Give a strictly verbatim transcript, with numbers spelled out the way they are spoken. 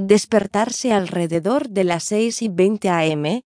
Despertarse alrededor de las seis y veinte a m,